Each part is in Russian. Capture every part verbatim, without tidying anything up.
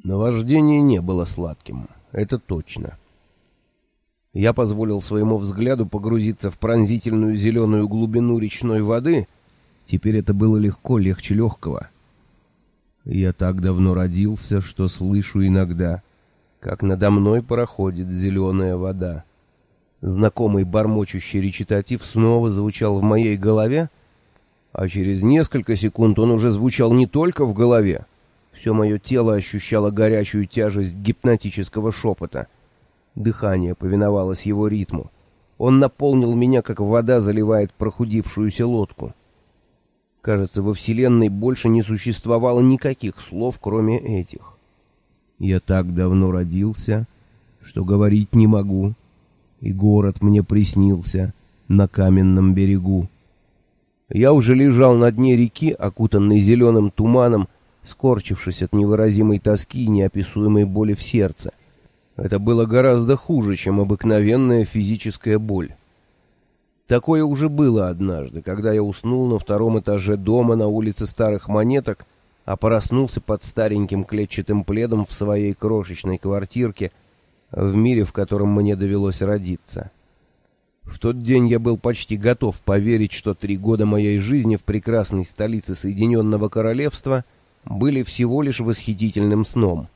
Наваждение не было сладким, это точно. Я позволил своему взгляду погрузиться в пронзительную зеленую глубину речной воды. Теперь это было легко, легче легкого. Я так давно родился, что слышу иногда, как надо мной проходит зеленая вода. Знакомый бормочущий речитатив снова звучал в моей голове, а через несколько секунд он уже звучал не только в голове. Все мое тело ощущало горячую тяжесть гипнотического шепота. Дыхание повиновалось его ритму. Он наполнил меня, как вода заливает прохудившуюся лодку. Кажется, во Вселенной больше не существовало никаких слов, кроме этих. Я так давно родился, что говорить не могу, и город мне приснился на каменном берегу. Я уже лежал на дне реки, окутанный зеленым туманом, скорчившись от невыразимой тоски и неописуемой боли в сердце. Это было гораздо хуже, чем обыкновенная физическая боль. Такое уже было однажды, когда я уснул на втором этаже дома на улице Старых Монеток, а проснулся под стареньким клетчатым пледом в своей крошечной квартирке, в мире, в котором мне довелось родиться. В тот день я был почти готов поверить, что три года моей жизни в прекрасной столице Соединенного Королевства были всего лишь восхитительным сном.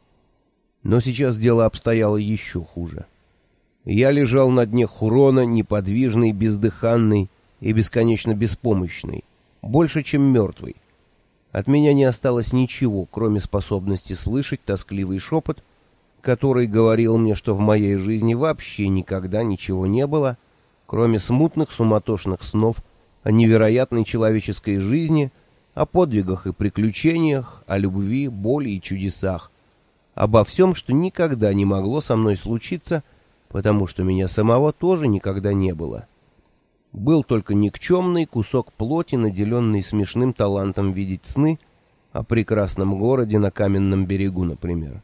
Но сейчас дело обстояло еще хуже. Я лежал на дне Хурона, неподвижный, бездыханный и бесконечно беспомощный, больше, чем мертвый. От меня не осталось ничего, кроме способности слышать тоскливый шепот, который говорил мне, что в моей жизни вообще никогда ничего не было, кроме смутных суматошных снов о невероятной человеческой жизни, о подвигах и приключениях, о любви, боли и чудесах, обо всем, что никогда не могло со мной случиться, потому что меня самого тоже никогда не было. Был только никчемный кусок плоти, наделенный смешным талантом видеть сны о прекрасном городе на каменном берегу, например.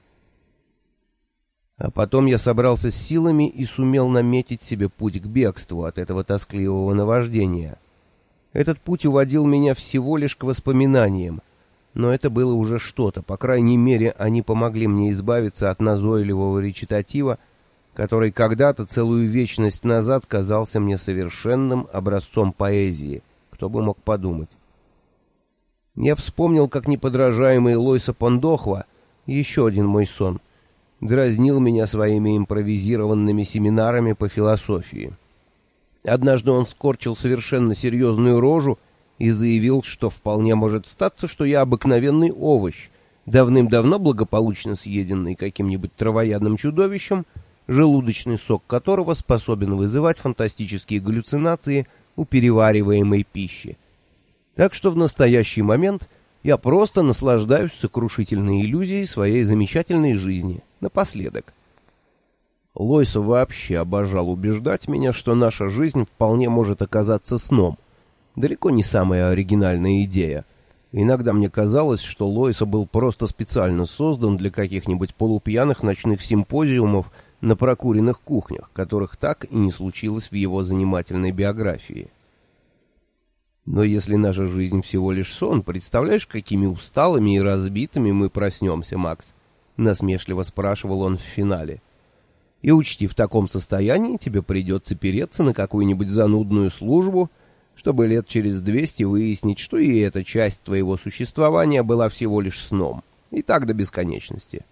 А потом я собрался с силами и сумел наметить себе путь к бегству от этого тоскливого наваждения. Этот путь уводил меня всего лишь к воспоминаниям, но это было уже что-то, по крайней мере, они помогли мне избавиться от назойливого речитатива, который когда-то целую вечность назад казался мне совершенным образцом поэзии, кто бы мог подумать. Я вспомнил, как неподражаемый Лойса Пондохва, еще один мой сон, дразнил меня своими импровизированными семинарами по философии. Однажды он скорчил совершенно серьезную рожу и заявил, что вполне может статься, что я обыкновенный овощ, давным-давно благополучно съеденный каким-нибудь травоядным чудовищем, желудочный сок которого способен вызывать фантастические галлюцинации у перевариваемой пищи. Так что в настоящий момент я просто наслаждаюсь сокрушительной иллюзией своей замечательной жизни. Напоследок. Лойса вообще обожал убеждать меня, что наша жизнь вполне может оказаться сном. Далеко не самая оригинальная идея. Иногда мне казалось, что Лойса был просто специально создан для каких-нибудь полупьяных ночных симпозиумов на прокуренных кухнях, которых так и не случилось в его занимательной биографии. Но если наша жизнь всего лишь сон, представляешь, какими усталыми и разбитыми мы проснемся, Макс? Насмешливо спрашивал он в финале. И учти, в таком состоянии тебе придется переться на какую-нибудь занудную службу, чтобы лет через двести выяснить, что и эта часть твоего существования была всего лишь сном. И так до бесконечности.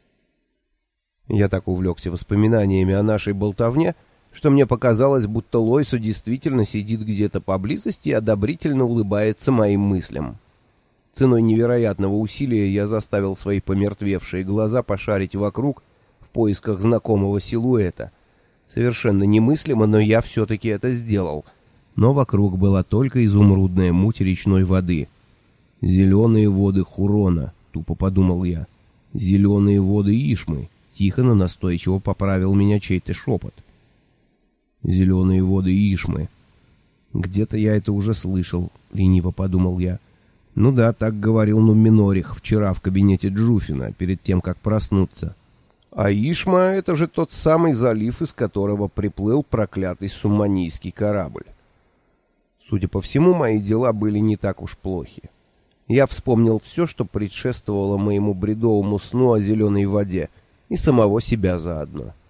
Я так увлекся воспоминаниями о нашей болтовне, что мне показалось, будто Лойса действительно сидит где-то поблизости и одобрительно улыбается моим мыслям. Ценой невероятного усилия я заставил свои помертвевшие глаза пошарить вокруг в поисках знакомого силуэта. Совершенно немыслимо, но я все-таки это сделал. Но вокруг была только изумрудная муть речной воды. «Зеленые воды Хурона», — тупо подумал я. «Зеленые воды Ишмы», — тихо, но настойчиво поправил меня чей-то шепот. «Зеленые воды Ишмы». Где-то я это уже слышал, лениво подумал я. Ну да, так говорил Нуминорих вчера в кабинете Джуфина, перед тем, как проснуться. А Ишма — это же тот самый залив, из которого приплыл проклятый сумманийский корабль. Судя по всему, мои дела были не так уж плохи. Я вспомнил все, что предшествовало моему бредовому сну о зеленой воде, и самого себя заодно.